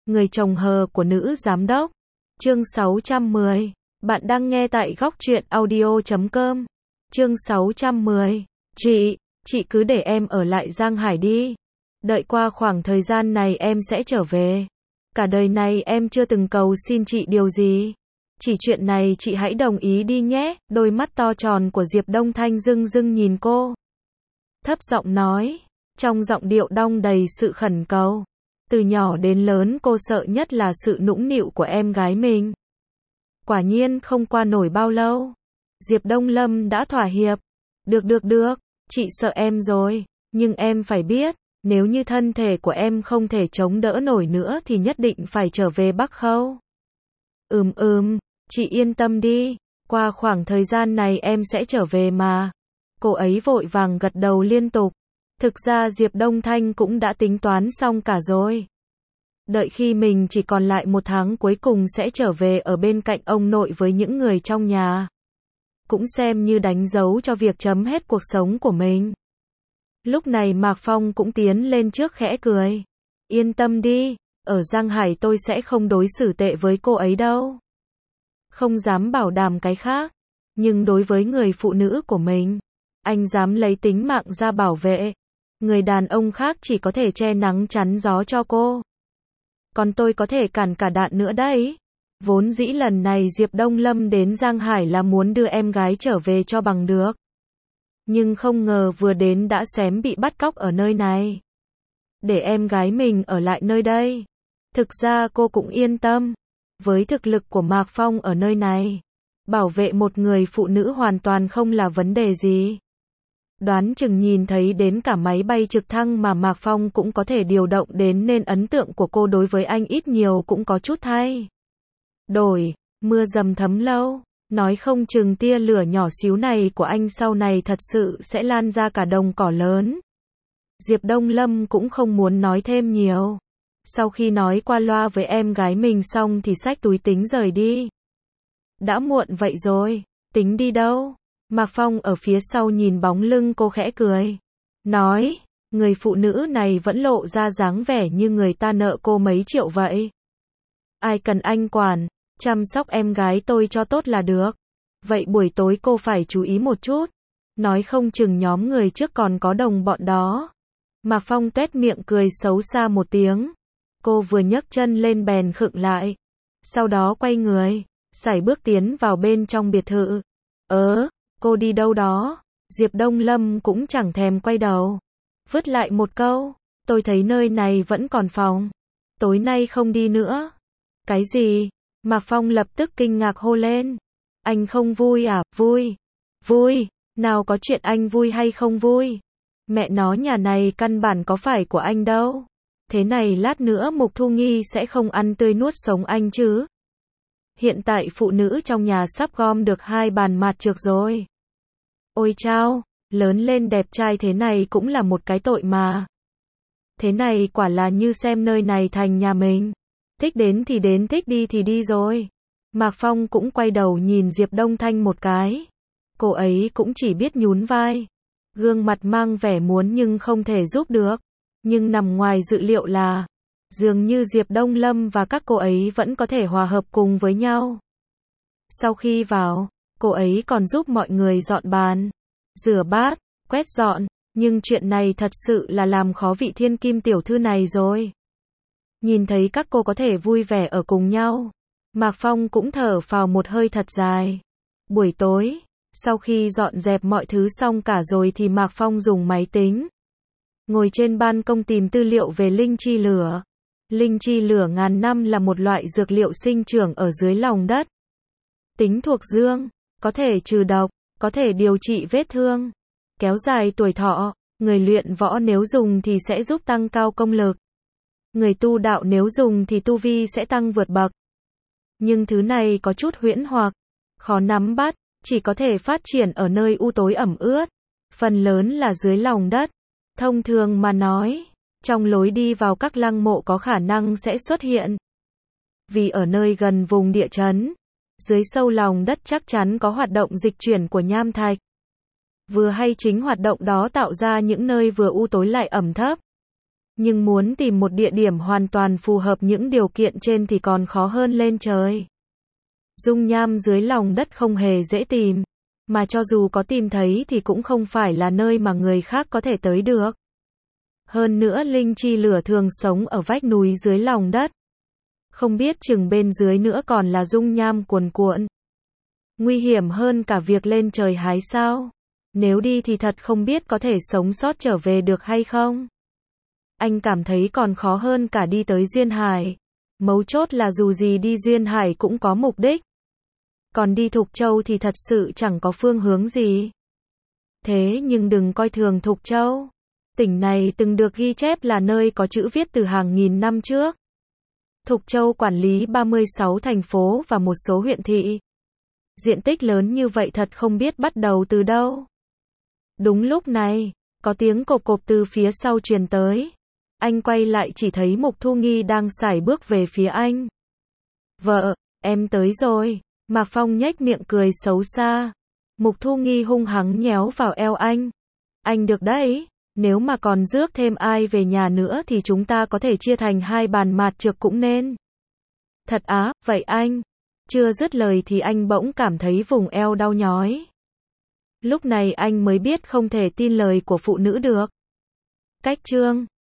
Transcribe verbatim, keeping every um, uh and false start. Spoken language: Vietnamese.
Người chồng hờ của nữ giám đốc. Chương sáu trăm mười. Bạn đang nghe tại góc truyện audio chấm com. Chương sáu trăm mười. Chị, chị cứ để em ở lại Giang Hải đi. Đợi qua khoảng thời gian này em sẽ trở về. Cả đời này em chưa từng cầu xin chị điều gì. Chỉ chuyện này chị hãy đồng ý đi nhé. Đôi mắt to tròn của Diệp Đông Thanh rưng rưng nhìn cô. Thấp giọng nói, trong giọng điệu đong đầy sự khẩn cầu. Từ nhỏ đến lớn cô sợ nhất là sự nũng nịu của em gái mình. Quả nhiên không qua nổi bao lâu, Diệp Đông Lâm đã thỏa hiệp. Được được được, chị sợ em rồi, nhưng em phải biết, nếu như thân thể của em không thể chống đỡ nổi nữa thì nhất định phải trở về Bắc Khâu. Ừm ừm, chị yên tâm đi, qua khoảng thời gian này em sẽ trở về mà. Cô ấy vội vàng gật đầu liên tục. Thực ra Diệp Đông Thanh cũng đã tính toán xong cả rồi. Đợi khi mình chỉ còn lại một tháng cuối cùng sẽ trở về ở bên cạnh ông nội với những người trong nhà. Cũng xem như đánh dấu cho việc chấm hết cuộc sống của mình. Lúc này Mạc Phong cũng tiến lên trước khẽ cười. Yên tâm đi, ở Giang Hải tôi sẽ không đối xử tệ với cô ấy đâu. Không dám bảo đảm cái khác, nhưng đối với người phụ nữ của mình, anh dám lấy tính mạng ra bảo vệ. Người đàn ông khác chỉ có thể che nắng chắn gió cho cô. Còn tôi có thể cản cả đạn nữa đấy. Vốn dĩ lần này Diệp Đông Lâm đến Giang Hải là muốn đưa em gái trở về cho bằng được. Nhưng không ngờ vừa đến đã xém bị bắt cóc ở nơi này. Để em gái mình ở lại nơi đây. Thực ra cô cũng yên tâm. Với thực lực của Mạc Phong ở nơi này, bảo vệ một người phụ nữ hoàn toàn không là vấn đề gì. Đoán chừng nhìn thấy đến cả máy bay trực thăng mà Mạc Phong cũng có thể điều động đến nên ấn tượng của cô đối với anh ít nhiều cũng có chút thay đổi. Mưa dầm thấm lâu, nói không chừng tia lửa nhỏ xíu này của anh sau này thật sự sẽ lan ra cả đồng cỏ lớn. Diệp Đông Lâm cũng không muốn nói thêm nhiều. Sau khi nói qua loa với em gái mình xong thì xách túi tính rời đi. Đã muộn vậy rồi, tính đi đâu? Mạc Phong ở phía sau nhìn bóng lưng cô khẽ cười. Nói, người phụ nữ này vẫn lộ ra dáng vẻ như người ta nợ cô mấy triệu vậy. Ai cần anh quản, chăm sóc em gái tôi cho tốt là được. Vậy buổi tối cô phải chú ý một chút. Nói không chừng nhóm người trước còn có đồng bọn đó. Mạc Phong tuét miệng cười xấu xa một tiếng. Cô vừa nhấc chân lên bèn khựng lại. Sau đó quay người, sải bước tiến vào bên trong biệt thự. Ớ, cô đi đâu đó? Diệp Đông Lâm cũng chẳng thèm quay đầu. Vứt lại một câu, tôi thấy nơi này vẫn còn phòng. Tối nay không đi nữa. Cái gì? Mạc Phong lập tức kinh ngạc hô lên. Anh không vui à? Vui. Vui. Nào có chuyện anh vui hay không vui? Mẹ nó nhà này căn bản có phải của anh đâu. Thế này lát nữa Mục Thu Nghi sẽ không ăn tươi nuốt sống anh chứ. Hiện tại phụ nữ trong nhà sắp gom được hai bàn mặt trược rồi. Ôi chao, lớn lên đẹp trai thế này cũng là một cái tội mà. Thế này quả là như xem nơi này thành nhà mình. Thích đến thì đến, thích đi thì đi rồi. Mạc Phong cũng quay đầu nhìn Diệp Đông Thanh một cái. Cô ấy cũng chỉ biết nhún vai. Gương mặt mang vẻ muốn nhưng không thể giúp được. Nhưng nằm ngoài dự liệu là, dường như Diệp Đông Lâm và các cô ấy vẫn có thể hòa hợp cùng với nhau. Sau khi vào, cô ấy còn giúp mọi người dọn bàn, rửa bát, quét dọn, nhưng chuyện này thật sự là làm khó vị thiên kim tiểu thư này rồi. Nhìn thấy các cô có thể vui vẻ ở cùng nhau, Mạc Phong cũng thở phào một hơi thật dài. Buổi tối, sau khi dọn dẹp mọi thứ xong cả rồi thì Mạc Phong dùng máy tính, ngồi trên ban công tìm tư liệu về linh chi lửa. Linh chi lửa ngàn năm là một loại dược liệu sinh trưởng ở dưới lòng đất. Tính thuộc dương, có thể trừ độc, có thể điều trị vết thương, kéo dài tuổi thọ. Người luyện võ nếu dùng thì sẽ giúp tăng cao công lực. Người tu đạo nếu dùng thì tu vi sẽ tăng vượt bậc. Nhưng thứ này có chút huyễn hoặc, khó nắm bắt, chỉ có thể phát triển ở nơi u tối ẩm ướt. Phần lớn là dưới lòng đất. Thông thường mà nói, trong lối đi vào các lăng mộ có khả năng sẽ xuất hiện. Vì ở nơi gần vùng địa chấn, dưới sâu lòng đất chắc chắn có hoạt động dịch chuyển của nham thạch. Vừa hay chính hoạt động đó tạo ra những nơi vừa u tối lại ẩm thấp. Nhưng muốn tìm một địa điểm hoàn toàn phù hợp những điều kiện trên thì còn khó hơn lên trời. Dung nham dưới lòng đất không hề dễ tìm, mà cho dù có tìm thấy thì cũng không phải là nơi mà người khác có thể tới được. Hơn nữa linh chi lửa thường sống ở vách núi dưới lòng đất. Không biết chừng bên dưới nữa còn là dung nham cuồn cuộn. Nguy hiểm hơn cả việc lên trời hái sao? Nếu đi thì thật không biết có thể sống sót trở về được hay không. Anh cảm thấy còn khó hơn cả đi tới Duyên Hải. Mấu chốt là dù gì đi Duyên Hải cũng có mục đích. Còn đi Thục Châu thì thật sự chẳng có phương hướng gì. Thế nhưng đừng coi thường Thục Châu. Tỉnh này từng được ghi chép là nơi có chữ viết từ hàng nghìn năm trước. Thục Châu quản lý ba mươi sáu thành phố và một số huyện thị. Diện tích lớn như vậy thật không biết bắt đầu từ đâu. Đúng lúc này, có tiếng cộp cộp từ phía sau truyền tới. Anh quay lại chỉ thấy Mục Thu Nghi đang sải bước về phía anh. Vợ, em tới rồi. Mạc Phong nhếch miệng cười xấu xa. Mục Thu Nghi hung hăng nhéo vào eo anh. Anh được đấy, nếu mà còn rước thêm ai về nhà nữa thì chúng ta có thể chia thành hai bàn mạt trược cũng nên. Thật á, vậy anh? Chưa dứt lời thì anh bỗng cảm thấy vùng eo đau nhói. Lúc này anh mới biết không thể tin lời của phụ nữ được. Cách chương